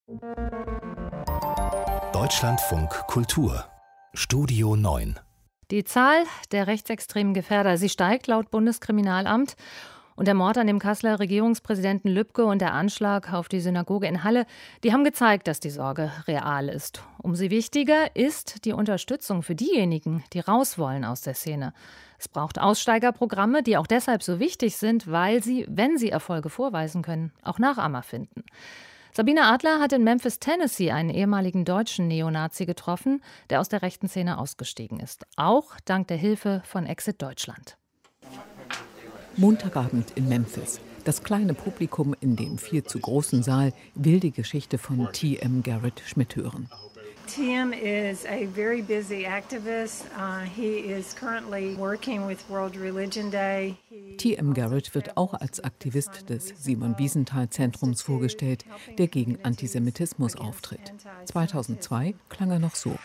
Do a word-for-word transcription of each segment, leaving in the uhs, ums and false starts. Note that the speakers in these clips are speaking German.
Deutschlandfunk Kultur Studio neun. Die Zahl der rechtsextremen Gefährder, sie steigt laut Bundeskriminalamt. Und der Mord an dem Kasseler Regierungspräsidenten Lübcke und der Anschlag auf die Synagoge in Halle, die haben gezeigt, dass die Sorge real ist. Umso wichtiger ist die Unterstützung für diejenigen, die raus wollen aus der Szene. Es braucht Aussteigerprogramme, die auch deshalb so wichtig sind, weil sie, wenn sie Erfolge vorweisen können, auch Nachahmer finden. Sabine Adler hat in Memphis, Tennessee, einen ehemaligen deutschen Neonazi getroffen, der aus der rechten Szene ausgestiegen ist. Auch dank der Hilfe von Exit Deutschland. Montagabend in Memphis. Das kleine Publikum in dem viel zu großen Saal will die Geschichte von T M Garrett Schmidt hören. T M is a very busy activist. Uh, he is currently working with World Religion Day. T M Garrett wird auch als Aktivist des Simon-Wiesenthal-Zentrums vorgestellt, der gegen Antisemitismus auftritt. zweitausendzwei klang er noch so.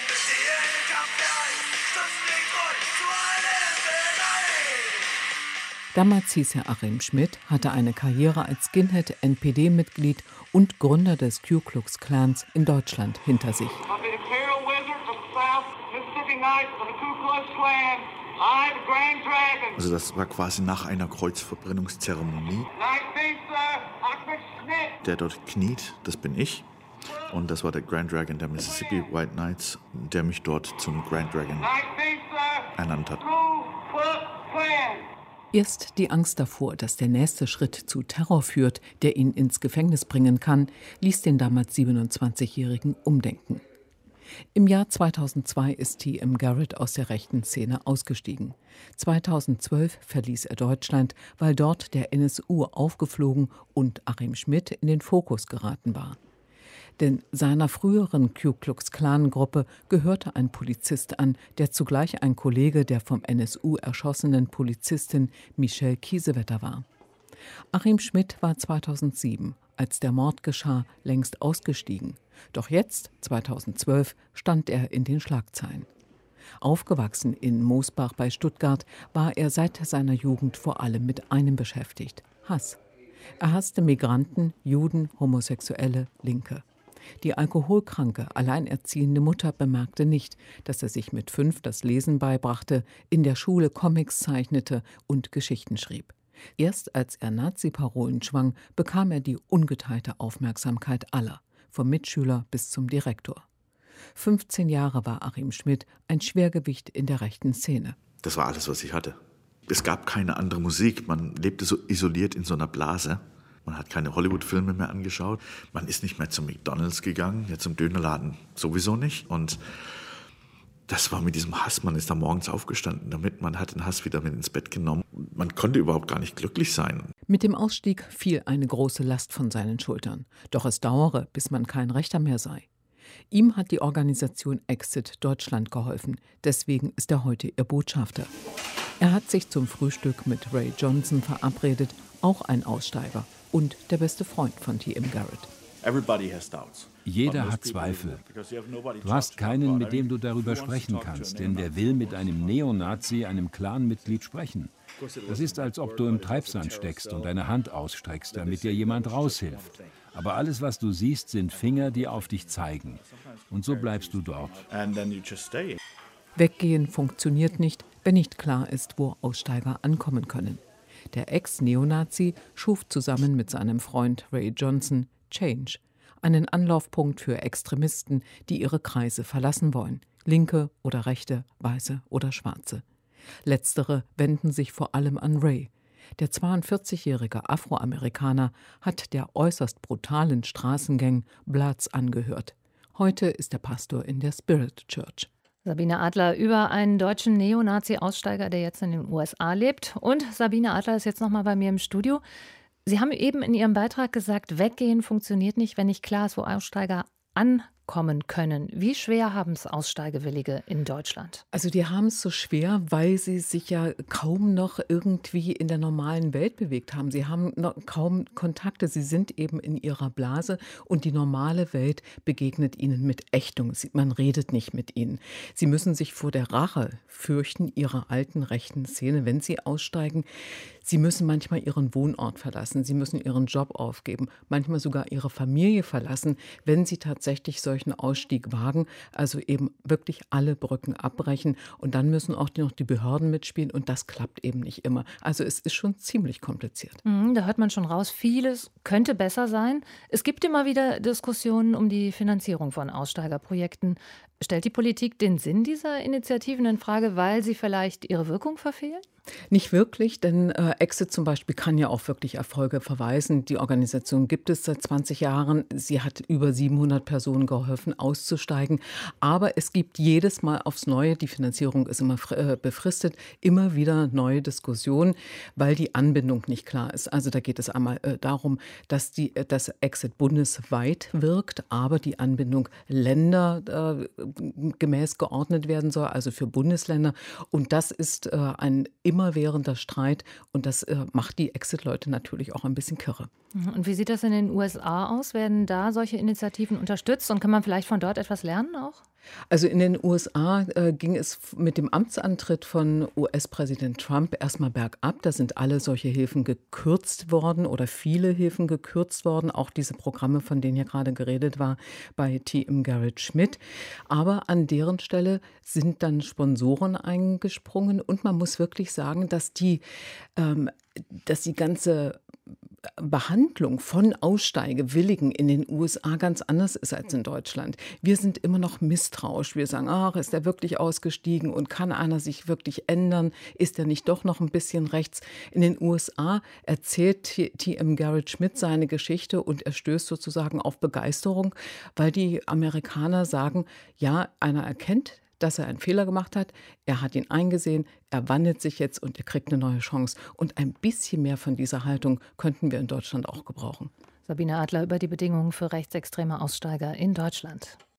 Damals hieß er Achim Schmidt, hatte eine Karriere als Skinhead, N P D-Mitglied und Gründer des Ku Klux Klans in Deutschland hinter sich. Also das war quasi nach einer Kreuzverbrennungszeremonie. Der dort kniet, das bin ich. Und das war der Grand Dragon der Mississippi White Knights, der mich dort zum Grand Dragon ernannt hat. Erst die Angst davor, dass der nächste Schritt zu Terror führt, der ihn ins Gefängnis bringen kann, ließ den damals siebenundzwanzigjährigen umdenken. Im Jahr zweitausendzwei ist T M Garrett aus der rechten Szene ausgestiegen. zweitausendzwölf verließ er Deutschland, weil dort der N S U aufgeflogen und Achim Schmidt in den Fokus geraten war. Denn seiner früheren Ku Klux Klan-Gruppe gehörte ein Polizist an, der zugleich ein Kollege der vom N S U erschossenen Polizistin Michelle Kiesewetter war. Achim Schmidt war zweitausendsieben, als der Mord geschah, längst ausgestiegen. Doch jetzt, zweitausendzwölf, stand er in den Schlagzeilen. Aufgewachsen in Moosbach bei Stuttgart, war er seit seiner Jugend vor allem mit einem beschäftigt: Hass. Er hasste Migranten, Juden, Homosexuelle, Linke. Die alkoholkranke, alleinerziehende Mutter bemerkte nicht, dass er sich mit fünf das Lesen beibrachte, in der Schule Comics zeichnete und Geschichten schrieb. Erst als er Nazi-Parolen schwang, bekam er die ungeteilte Aufmerksamkeit aller, vom Mitschüler bis zum Direktor. fünfzehn Jahre war Achim Schmidt ein Schwergewicht in der rechten Szene. Das war alles, was ich hatte. Es gab keine andere Musik. Man lebte so isoliert in so einer Blase. Man hat keine Hollywood-Filme mehr angeschaut. Man ist nicht mehr zum McDonald's gegangen, ja zum Dönerladen sowieso nicht. Und das war mit diesem Hass. Man ist da morgens aufgestanden damit. Man hat den Hass wieder mit ins Bett genommen. Man konnte überhaupt gar nicht glücklich sein. Mit dem Ausstieg fiel eine große Last von seinen Schultern. Doch es dauere, bis man kein Rechter mehr sei. Ihm hat die Organisation Exit Deutschland geholfen. Deswegen ist er heute ihr Botschafter. Er hat sich zum Frühstück mit Ray Johnson verabredet, auch ein Aussteiger und der beste Freund von T M Garrett. Jeder hat Zweifel. Du hast keinen, mit dem du darüber sprechen kannst, denn wer will mit einem Neonazi, einem Clanmitglied sprechen? Das ist, als ob du im Treibsand steckst und deine Hand ausstreckst, damit dir jemand raushilft. Aber alles, was du siehst, sind Finger, die auf dich zeigen. Und so bleibst du dort. Weggehen funktioniert nicht, wenn nicht klar ist, wo Aussteiger ankommen können. Der Ex-Neonazi schuf zusammen mit seinem Freund Ray Johnson Change, einen Anlaufpunkt für Extremisten, die ihre Kreise verlassen wollen, Linke oder Rechte, Weiße oder Schwarze. Letztere wenden sich vor allem an Ray. Der zweiundvierzigjährige Afroamerikaner hat der äußerst brutalen Straßengang Bloods angehört. Heute ist er Pastor in der Spirit Church. Sabine Adler über einen deutschen Neonazi-Aussteiger, der jetzt in den U S A lebt. Und Sabine Adler ist jetzt nochmal bei mir im Studio. Sie haben eben in Ihrem Beitrag gesagt, weggehen funktioniert nicht, wenn nicht klar ist, wo Aussteiger ankommen können. Wie schwer haben es Aussteigewillige in Deutschland? Also die haben es so schwer, weil sie sich ja kaum noch irgendwie in der normalen Welt bewegt haben. Sie haben noch kaum Kontakte. Sie sind eben in ihrer Blase und die normale Welt begegnet ihnen mit Ächtung. Man redet nicht mit ihnen. Sie müssen sich vor der Rache fürchten ihrer alten rechten Szene, wenn sie aussteigen. Sie müssen manchmal ihren Wohnort verlassen, sie müssen ihren Job aufgeben, manchmal sogar ihre Familie verlassen, wenn sie tatsächlich solchen Ausstieg wagen, also eben wirklich alle Brücken abbrechen. Und dann müssen auch noch die Behörden mitspielen und das klappt eben nicht immer. Also es ist schon ziemlich kompliziert. Mhm, da hört man schon raus, vieles könnte besser sein. Es gibt immer wieder Diskussionen um die Finanzierung von Aussteigerprojekten. Stellt die Politik den Sinn dieser Initiativen in Frage, weil sie vielleicht ihre Wirkung verfehlen? Nicht wirklich, denn äh, Exit zum Beispiel kann ja auch wirklich Erfolge verweisen. Die Organisation gibt es seit zwanzig Jahren. Sie hat über siebenhundert Personen geholfen, auszusteigen. Aber es gibt jedes Mal aufs Neue, die Finanzierung ist immer äh, befristet, immer wieder neue Diskussionen, weil die Anbindung nicht klar ist. Also da geht es einmal äh, darum, dass die, äh, das Exit bundesweit wirkt, aber die Anbindung ländergemäß äh, geordnet werden soll, also für Bundesländer. Und das ist äh, ein immerwährender Streit und das äh, macht die Exit-Leute natürlich auch ein bisschen kirre. Und wie sieht das in den U S A aus? Werden da solche Initiativen unterstützt und kann man vielleicht von dort etwas lernen auch? Also in den U S A äh, ging es mit dem Amtsantritt von U S-Präsident Trump erstmal bergab. Da sind alle solche Hilfen gekürzt worden oder viele Hilfen gekürzt worden. Auch diese Programme, von denen hier gerade geredet war, bei T M Garrett Schmidt. Aber an deren Stelle sind dann Sponsoren eingesprungen. Und man muss wirklich sagen, dass die, ähm, dass die ganze Behandlung von Aussteigewilligen in den U S A ganz anders ist als in Deutschland. Wir sind immer noch misstrauisch. Wir sagen, ach, ist er wirklich ausgestiegen und kann einer sich wirklich ändern? Ist er nicht doch noch ein bisschen rechts? In den U S A erzählt T M Garrett Schmidt seine Geschichte und er stößt sozusagen auf Begeisterung, weil die Amerikaner sagen, ja, einer erkennt, dass er einen Fehler gemacht hat. Er hat ihn eingesehen, er wandelt sich jetzt und er kriegt eine neue Chance. Und ein bisschen mehr von dieser Haltung könnten wir in Deutschland auch gebrauchen. Sabine Adler über die Bedingungen für rechtsextreme Aussteiger in Deutschland.